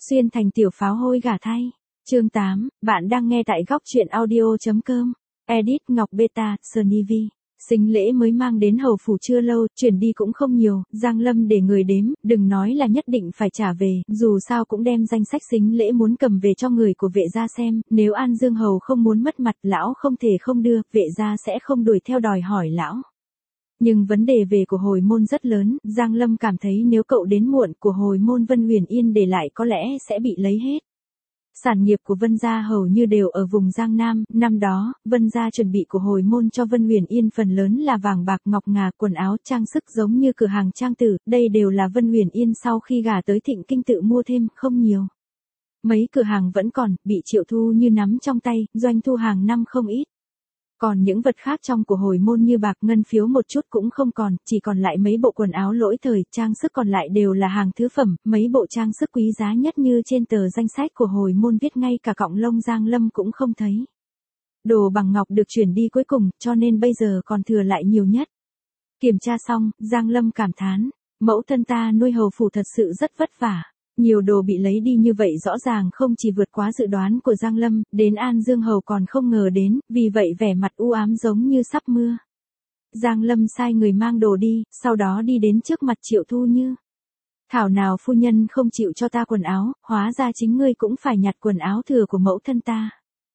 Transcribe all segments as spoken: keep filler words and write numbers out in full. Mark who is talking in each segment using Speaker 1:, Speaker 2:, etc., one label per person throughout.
Speaker 1: Xuyên thành tiểu pháo hôi gả thay. Chương tám, bạn đang nghe tại góc truyện audio.com. Edit Ngọc Beta, Sunny V. Sính lễ mới mang đến hầu phủ chưa lâu, chuyển đi cũng không nhiều, Giang Lâm để người đếm, đừng nói là nhất định phải trả về, dù sao cũng đem danh sách sính lễ muốn cầm về cho người của vệ gia xem, nếu An Dương Hầu không muốn mất mặt lão không thể không đưa, vệ gia sẽ không đuổi theo đòi hỏi lão. Nhưng vấn đề về của hồi môn rất lớn, Giang Lâm cảm thấy nếu cậu đến muộn của hồi môn Vân Huyền Yên để lại có lẽ sẽ bị lấy hết. Sản nghiệp của Vân gia hầu như đều ở vùng Giang Nam, năm đó, Vân gia chuẩn bị của hồi môn cho Vân Huyền Yên phần lớn là vàng bạc ngọc ngà, quần áo, trang sức giống như cửa hàng trang tử, đây đều là Vân Huyền Yên sau khi gả tới Thịnh Kinh tự mua thêm, không nhiều. Mấy cửa hàng vẫn còn, bị Triệu Thu như nắm trong tay, doanh thu hàng năm không ít. Còn những vật khác trong của hồi môn như bạc ngân phiếu một chút cũng không còn, chỉ còn lại mấy bộ quần áo lỗi thời, trang sức còn lại đều là hàng thứ phẩm, mấy bộ trang sức quý giá nhất như trên tờ danh sách của hồi môn viết ngay cả cọng lông Giang Lâm cũng không thấy. Đồ bằng ngọc được chuyển đi cuối cùng, cho nên bây giờ còn thừa lại nhiều nhất. Kiểm tra xong, Giang Lâm cảm thán, mẫu thân ta nuôi hầu phủ thật sự rất vất vả. Nhiều đồ bị lấy đi như vậy rõ ràng không chỉ vượt quá dự đoán của Giang Lâm, đến An Dương Hầu còn không ngờ đến, vì vậy vẻ mặt u ám giống như sắp mưa. Giang Lâm sai người mang đồ đi, sau đó đi đến trước mặt Triệu Thu Như. Thảo nào phu nhân không chịu cho ta quần áo, hóa ra chính ngươi cũng phải nhặt quần áo thừa của mẫu thân ta.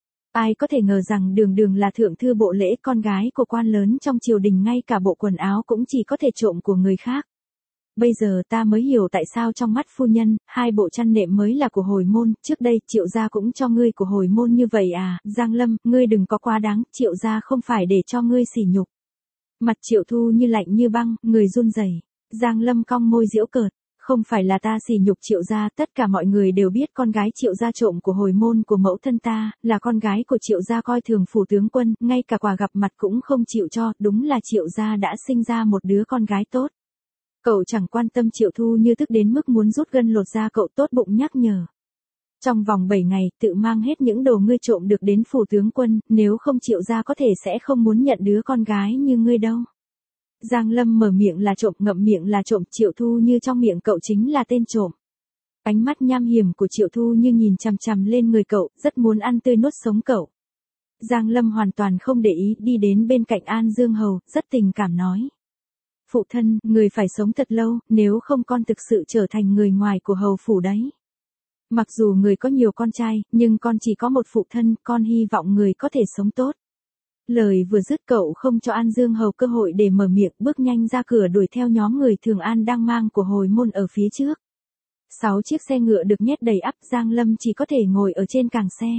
Speaker 1: Ai có thể ngờ rằng đường đường là thượng thư bộ lễ, con gái của quan lớn trong triều đình, ngay cả bộ quần áo cũng chỉ có thể trộm của người khác. Bây giờ ta mới hiểu tại sao trong mắt phu nhân, hai bộ chăn nệm mới là của hồi môn, trước đây Triệu gia cũng cho ngươi của hồi môn như vậy à, Giang Lâm, ngươi đừng có quá đáng, Triệu gia không phải để cho ngươi sỉ nhục. Mặt Triệu Thu như lạnh như băng, người run rẩy. Giang Lâm cong môi giễu cợt, không phải là ta sỉ nhục Triệu gia, tất cả mọi người đều biết con gái Triệu gia trộm của hồi môn của mẫu thân ta, là con gái của Triệu gia coi thường phủ tướng quân, ngay cả quà gặp mặt cũng không chịu cho, đúng là Triệu gia đã sinh ra một đứa con gái tốt. Cậu chẳng quan tâm. Triệu Thu như tức đến mức muốn rút gân lột da, cậu tốt bụng nhắc nhở. Trong vòng bảy ngày, tự mang hết những đồ ngươi trộm được đến phủ tướng quân, nếu không Triệu gia có thể sẽ không muốn nhận đứa con gái như ngươi đâu. Giang Lâm mở miệng là trộm, ngậm miệng là trộm, Triệu Thu như trong miệng cậu chính là tên trộm. Ánh mắt nham hiểm của Triệu Thu như nhìn chằm chằm lên người cậu, rất muốn ăn tươi nuốt sống cậu. Giang Lâm hoàn toàn không để ý, đi đến bên cạnh An Dương Hầu, rất tình cảm nói. Phụ thân, người phải sống thật lâu, nếu không con thực sự trở thành người ngoài của hầu phủ đấy. Mặc dù người có nhiều con trai, nhưng con chỉ có một phụ thân, con hy vọng người có thể sống tốt. Lời vừa dứt cậu không cho An Dương Hầu cơ hội để mở miệng, bước nhanh ra cửa đuổi theo nhóm người Thường An đang mang của hồi môn ở phía trước. Sáu chiếc xe ngựa được nhét đầy ắp, Giang Lâm chỉ có thể ngồi ở trên càng xe.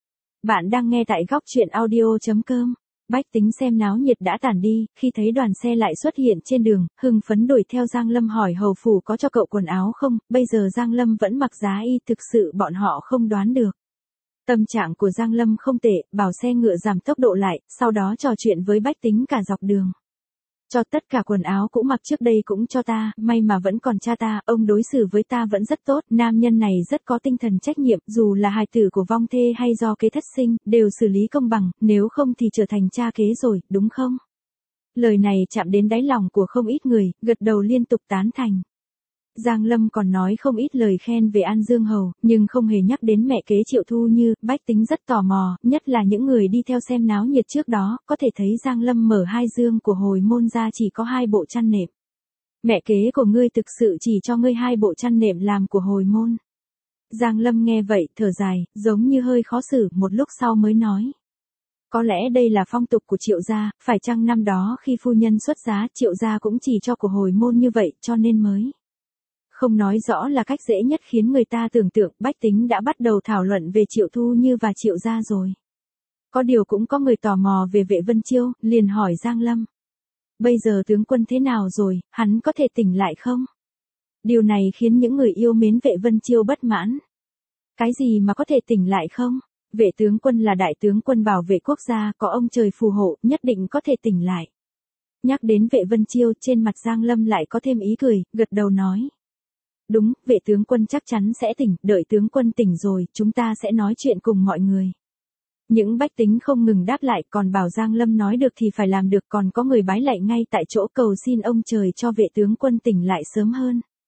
Speaker 1: Bạn đang nghe tại góc truyện audio.com. Bách tính xem náo nhiệt đã tản đi, khi thấy đoàn xe lại xuất hiện trên đường, hưng phấn đuổi theo Giang Lâm hỏi hầu phủ có cho cậu quần áo không, bây giờ Giang Lâm vẫn mặc giá y, thực sự bọn họ không đoán được. Tâm trạng của Giang Lâm không tệ, bảo xe ngựa giảm tốc độ lại, sau đó trò chuyện với bách tính cả dọc đường. Cho tất cả quần áo cũ mặc trước đây cũng cho ta, may mà vẫn còn cha ta, ông đối xử với ta vẫn rất tốt, nam nhân này rất có tinh thần trách nhiệm, dù là hài tử của vong thê hay do kế thất sinh, đều xử lý công bằng, nếu không thì trở thành cha kế rồi, đúng không? Lời này chạm đến đáy lòng của không ít người, gật đầu liên tục tán thành. Giang Lâm còn nói không ít lời khen về An Dương Hầu, nhưng không hề nhắc đến mẹ kế Triệu Thu Như, bách tính rất tò mò, nhất là những người đi theo xem náo nhiệt trước đó, có thể thấy Giang Lâm mở hai dương của hồi môn ra chỉ có hai bộ chăn nệm. Mẹ kế của ngươi thực sự chỉ cho ngươi hai bộ chăn nệm làm của hồi môn. Giang Lâm nghe vậy, thở dài, giống như hơi khó xử, một lúc sau mới nói. Có lẽ đây là phong tục của Triệu gia, phải chăng năm đó khi phu nhân xuất giá, Triệu gia cũng chỉ cho của hồi môn như vậy, cho nên mới. Không nói rõ là cách dễ nhất khiến người ta tưởng tượng, bách tính đã bắt đầu thảo luận về Triệu Thu Như và Triệu gia rồi. Có điều cũng có người tò mò về Vệ Vân Chiêu, liền hỏi Giang Lâm. Bây giờ tướng quân thế nào rồi, hắn có thể tỉnh lại không? Điều này khiến những người yêu mến Vệ Vân Chiêu bất mãn. Cái gì mà có thể tỉnh lại không? Vệ tướng quân là đại tướng quân bảo vệ quốc gia, có ông trời phù hộ, nhất định có thể tỉnh lại. Nhắc đến Vệ Vân Chiêu, trên mặt Giang Lâm lại có thêm ý cười, gật đầu nói. Đúng, vệ tướng quân chắc chắn sẽ tỉnh, đợi tướng quân tỉnh rồi, chúng ta sẽ nói chuyện cùng mọi người. Những bách tính không ngừng đáp lại, còn bảo Giang Lâm nói được thì phải làm được, còn có người bái lạy ngay tại chỗ cầu xin ông trời cho vệ tướng quân tỉnh lại sớm hơn.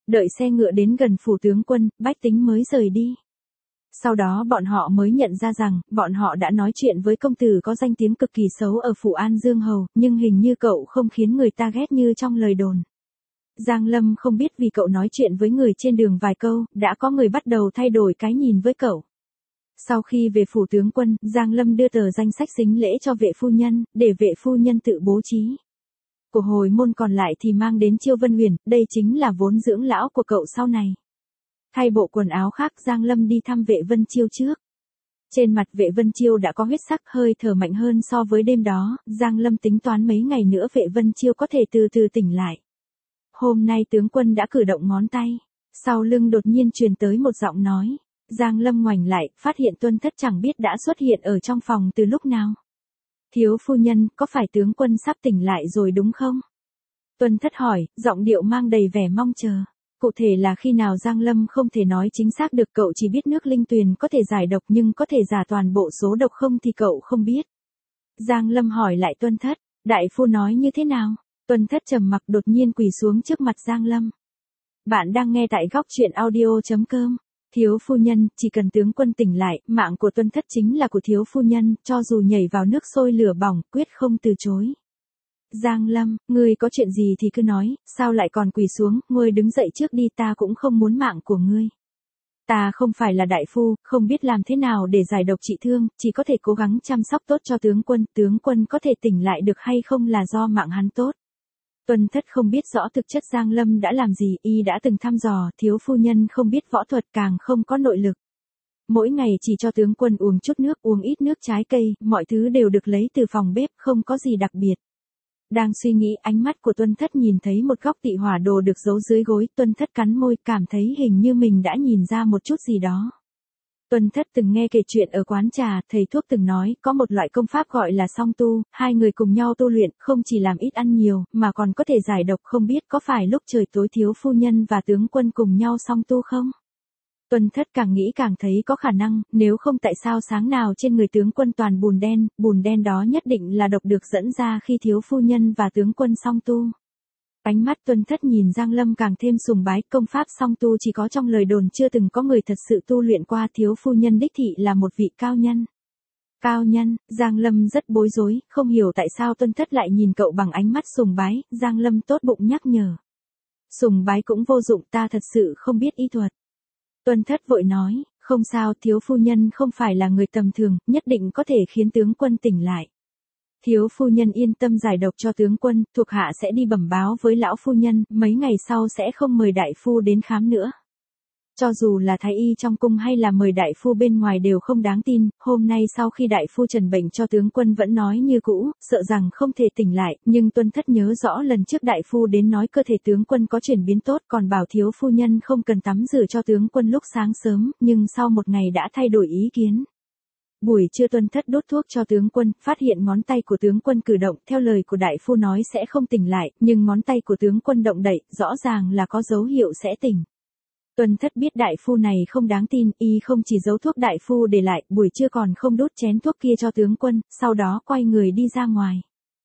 Speaker 1: Đợi xe ngựa đến gần phủ tướng quân, bách tính mới rời đi. Sau đó bọn họ mới nhận ra rằng, bọn họ đã nói chuyện với công tử có danh tiếng cực kỳ xấu ở phủ An Dương Hầu, nhưng hình như cậu không khiến người ta ghét như trong lời đồn. Giang Lâm không biết vì cậu nói chuyện với người trên đường vài câu, đã có người bắt đầu thay đổi cái nhìn với cậu. Sau khi về phủ tướng quân, Giang Lâm đưa tờ danh sách sính lễ cho vệ phu nhân, để vệ phu nhân tự bố trí. Của hồi môn còn lại thì mang đến Chiêu Vân Huyền, đây chính là vốn dưỡng lão của cậu sau này. Thay bộ quần áo khác, Giang Lâm đi thăm vệ Vân Chiêu trước. Trên mặt vệ Vân Chiêu đã có huyết sắc, hơi thở mạnh hơn so với đêm đó, Giang Lâm tính toán mấy ngày nữa vệ Vân Chiêu có thể từ từ tỉnh lại. Hôm nay tướng quân đã cử động ngón tay, sau lưng đột nhiên truyền tới một giọng nói. Giang Lâm ngoảnh lại, phát hiện Tuân Thất chẳng biết đã xuất hiện ở trong phòng từ lúc nào. Thiếu phu nhân, có phải tướng quân sắp tỉnh lại rồi đúng không? Tuân Thất hỏi, giọng điệu mang đầy vẻ mong chờ. Cụ thể là khi nào Giang Lâm không thể nói chính xác được, cậu chỉ biết nước linh tuyền có thể giải độc nhưng có thể giả toàn bộ số độc không thì cậu không biết. Giang Lâm hỏi lại Tuân Thất, đại phu nói như thế nào? Tuân Thất trầm mặc, đột nhiên quỳ xuống trước mặt Giang Lâm. Bạn đang nghe tại góc truyện audio chấm com. Thiếu phu nhân, chỉ cần tướng quân tỉnh lại, mạng của Tuân Thất chính là của thiếu phu nhân, cho dù nhảy vào nước sôi lửa bỏng, quyết không từ chối. Giang Lâm, ngươi có chuyện gì thì cứ nói, sao lại còn quỳ xuống, ngươi đứng dậy trước đi, ta cũng không muốn mạng của ngươi. Ta không phải là đại phu, không biết làm thế nào để giải độc trị thương, chỉ có thể cố gắng chăm sóc tốt cho tướng quân, tướng quân có thể tỉnh lại được hay không là do mạng hắn tốt. Tuân Thất không biết rõ thực chất Giang Lâm đã làm gì, y đã từng thăm dò, thiếu phu nhân không biết võ thuật, càng không có nội lực. Mỗi ngày chỉ cho tướng quân uống chút nước, uống ít nước trái cây, mọi thứ đều được lấy từ phòng bếp, không có gì đặc biệt. Đang suy nghĩ, ánh mắt của Tuân Thất nhìn thấy một góc tị hỏa đồ được giấu dưới gối, Tuân Thất cắn môi, cảm thấy hình như mình đã nhìn ra một chút gì đó. Tuân Thất từng nghe kể chuyện ở quán trà, thầy thuốc từng nói, có một loại công pháp gọi là song tu, hai người cùng nhau tu luyện, không chỉ làm ít ăn nhiều, mà còn có thể giải độc, không biết có phải lúc trời tối thiếu phu nhân và tướng quân cùng nhau song tu không? Tuân Thất càng nghĩ càng thấy có khả năng, nếu không tại sao sáng nào trên người tướng quân toàn bùn đen, bùn đen đó nhất định là độc được dẫn ra khi thiếu phu nhân và tướng quân song tu. Ánh mắt Tuân Thất nhìn Giang Lâm càng thêm sùng bái, công pháp song tu chỉ có trong lời đồn, chưa từng có người thật sự tu luyện qua, thiếu phu nhân đích thị là một vị cao nhân. Cao nhân, Giang Lâm rất bối rối, không hiểu tại sao Tuân Thất lại nhìn cậu bằng ánh mắt sùng bái, Giang Lâm tốt bụng nhắc nhở. Sùng bái cũng vô dụng, ta thật sự không biết y thuật. Tuân Thất vội nói, không sao, thiếu phu nhân không phải là người tầm thường, nhất định có thể khiến tướng quân tỉnh lại. Thiếu phu nhân yên tâm giải độc cho tướng quân, thuộc hạ sẽ đi bẩm báo với lão phu nhân, mấy ngày sau sẽ không mời đại phu đến khám nữa. Cho dù là thái y trong cung hay là mời đại phu bên ngoài đều không đáng tin, hôm nay sau khi đại phu trần bệnh cho tướng quân vẫn nói như cũ, sợ rằng không thể tỉnh lại, nhưng Tuân Thất nhớ rõ lần trước đại phu đến nói cơ thể tướng quân có chuyển biến tốt, còn bảo thiếu phu nhân không cần tắm rửa cho tướng quân lúc sáng sớm, nhưng sau một ngày đã thay đổi ý kiến. Buổi trưa Tuân Thất đốt thuốc cho tướng quân, phát hiện ngón tay của tướng quân cử động, theo lời của đại phu nói sẽ không tỉnh lại, nhưng ngón tay của tướng quân động đậy, rõ ràng là có dấu hiệu sẽ tỉnh. Tuân Thất biết đại phu này không đáng tin, y không chỉ giấu thuốc đại phu để lại, buổi trưa còn không đốt chén thuốc kia cho tướng quân, sau đó quay người đi ra ngoài.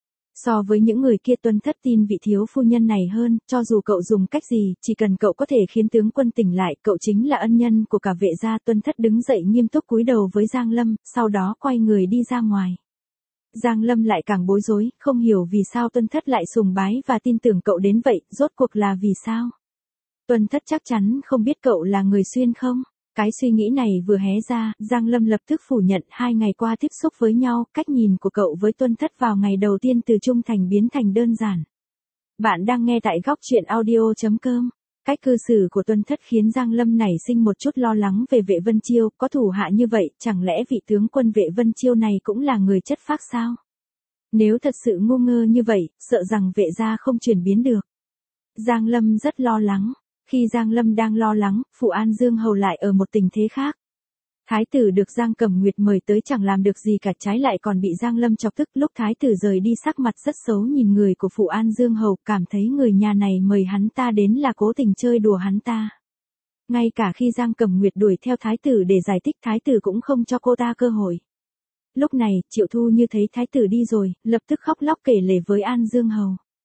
Speaker 1: So với những người kia Tuân Thất tin vị thiếu phu nhân này hơn, cho dù cậu dùng cách gì, chỉ cần cậu có thể khiến tướng quân tỉnh lại, cậu chính là ân nhân của cả vệ gia. Tuân Thất đứng dậy nghiêm túc cúi đầu với Giang Lâm, sau đó quay người đi ra ngoài. Giang Lâm lại càng bối rối, không hiểu vì sao Tuân Thất lại sùng bái và tin tưởng cậu đến vậy, rốt cuộc là vì sao? Tuân Thất chắc chắn không biết cậu là người xuyên không? Cái suy nghĩ này vừa hé ra, Giang Lâm lập tức phủ nhận hai ngày qua tiếp xúc với nhau, cách nhìn của cậu với Tuân Thất vào ngày đầu tiên từ trung thành biến thành đơn giản. Bạn đang nghe tại góc truyện audio chấm com. Cách cư xử của Tuân Thất khiến Giang Lâm nảy sinh một chút lo lắng về vệ Vân Chiêu, có thủ hạ như vậy, chẳng lẽ vị tướng quân vệ Vân Chiêu này cũng là người chất phác sao? Nếu thật sự ngu ngơ như vậy, sợ rằng vệ gia không chuyển biến được. Giang Lâm rất lo lắng. Khi Giang Lâm đang lo lắng, phủ An Dương Hầu lại ở một tình thế khác. Thái tử được Giang Cẩm Nguyệt mời tới chẳng làm được gì cả, trái lại còn bị Giang Lâm chọc tức. Lúc thái tử rời đi sắc mặt rất xấu nhìn người của phủ An Dương Hầu, cảm thấy người nhà này mời hắn ta đến là cố tình chơi đùa hắn ta. Ngay cả khi Giang Cẩm Nguyệt đuổi theo thái tử để giải thích, thái tử cũng không cho cô ta cơ hội. Lúc này, Triệu Thu Như thấy thái tử đi rồi, lập tức khóc lóc kể lể với An Dương Hầu.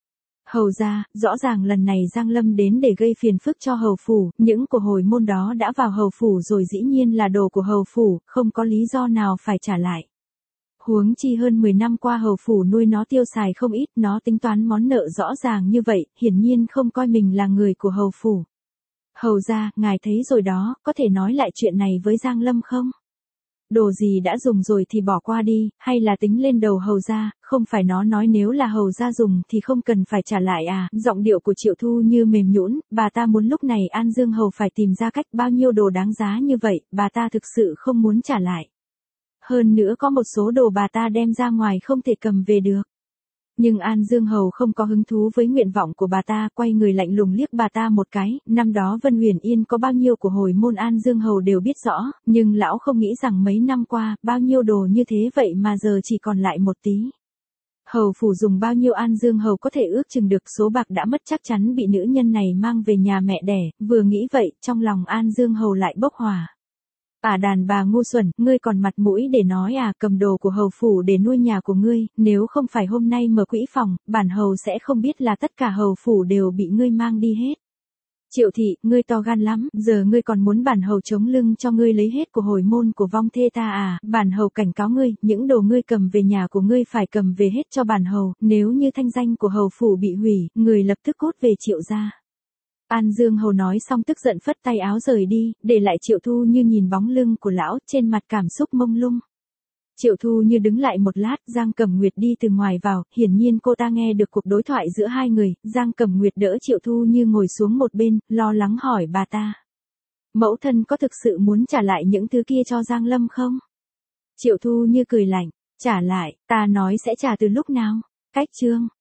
Speaker 1: Hầu ra, rõ ràng lần này Giang Lâm đến để gây phiền phức cho hầu phủ, những của hồi môn đó đã vào hầu phủ rồi dĩ nhiên là đồ của hầu phủ, không có lý do nào phải trả lại. Huống chi hơn mười năm qua hầu phủ nuôi nó tiêu xài không ít, nó tính toán món nợ rõ ràng như vậy, hiển nhiên không coi mình là người của hầu phủ. Hầu ra, ngài thấy rồi đó, có thể nói lại chuyện này với Giang Lâm không? Đồ gì đã dùng rồi thì bỏ qua đi, hay là tính lên đầu hầu ra, không phải nó nói nếu là hầu ra dùng thì không cần phải trả lại à? Giọng điệu của Triệu Thu như mềm nhũn, bà ta muốn lúc này An Dương hầu phải tìm ra cách bao nhiêu đồ đáng giá như vậy, bà ta thực sự không muốn trả lại. Hơn nữa có một số đồ bà ta đem ra ngoài không thể cầm về được. Nhưng An Dương Hầu không có hứng thú với nguyện vọng của bà ta, quay người lạnh lùng liếc bà ta một cái, năm đó Vân Huyền Yên có bao nhiêu của hồi môn An Dương Hầu đều biết rõ, nhưng lão không nghĩ rằng mấy năm qua, bao nhiêu đồ như thế vậy mà giờ chỉ còn lại một tí. Hầu phủ dùng bao nhiêu An Dương Hầu có thể ước chừng được, số bạc đã mất chắc chắn bị nữ nhân này mang về nhà mẹ đẻ, vừa nghĩ vậy, trong lòng An Dương Hầu lại bốc hỏa. À đàn bà ngu xuẩn, ngươi còn mặt mũi để nói à, cầm đồ của hầu phủ để nuôi nhà của ngươi, nếu không phải hôm nay mở quỹ phòng, bản hầu sẽ không biết là tất cả hầu phủ đều bị ngươi mang đi hết. Triệu thị, ngươi to gan lắm, giờ ngươi còn muốn bản hầu chống lưng cho ngươi lấy hết của hồi môn của vong thê ta à, bản hầu cảnh cáo ngươi, những đồ ngươi cầm về nhà của ngươi phải cầm về hết cho bản hầu, nếu như thanh danh của hầu phủ bị hủy, người lập tức cút về Triệu gia. An Dương Hầu nói xong tức giận phất tay áo rời đi, để lại Triệu Thu Như nhìn bóng lưng của lão, trên mặt cảm xúc mông lung. Triệu Thu Như đứng lại một lát, Giang Cẩm Nguyệt đi từ ngoài vào, hiển nhiên cô ta nghe được cuộc đối thoại giữa hai người, Giang Cẩm Nguyệt đỡ Triệu Thu Như ngồi xuống một bên, lo lắng hỏi bà ta. Mẫu thân có thực sự muốn trả lại những thứ kia cho Giang Lâm không? Triệu Thu Như cười lạnh, trả lại, ta nói sẽ trả từ lúc nào? Cách chương.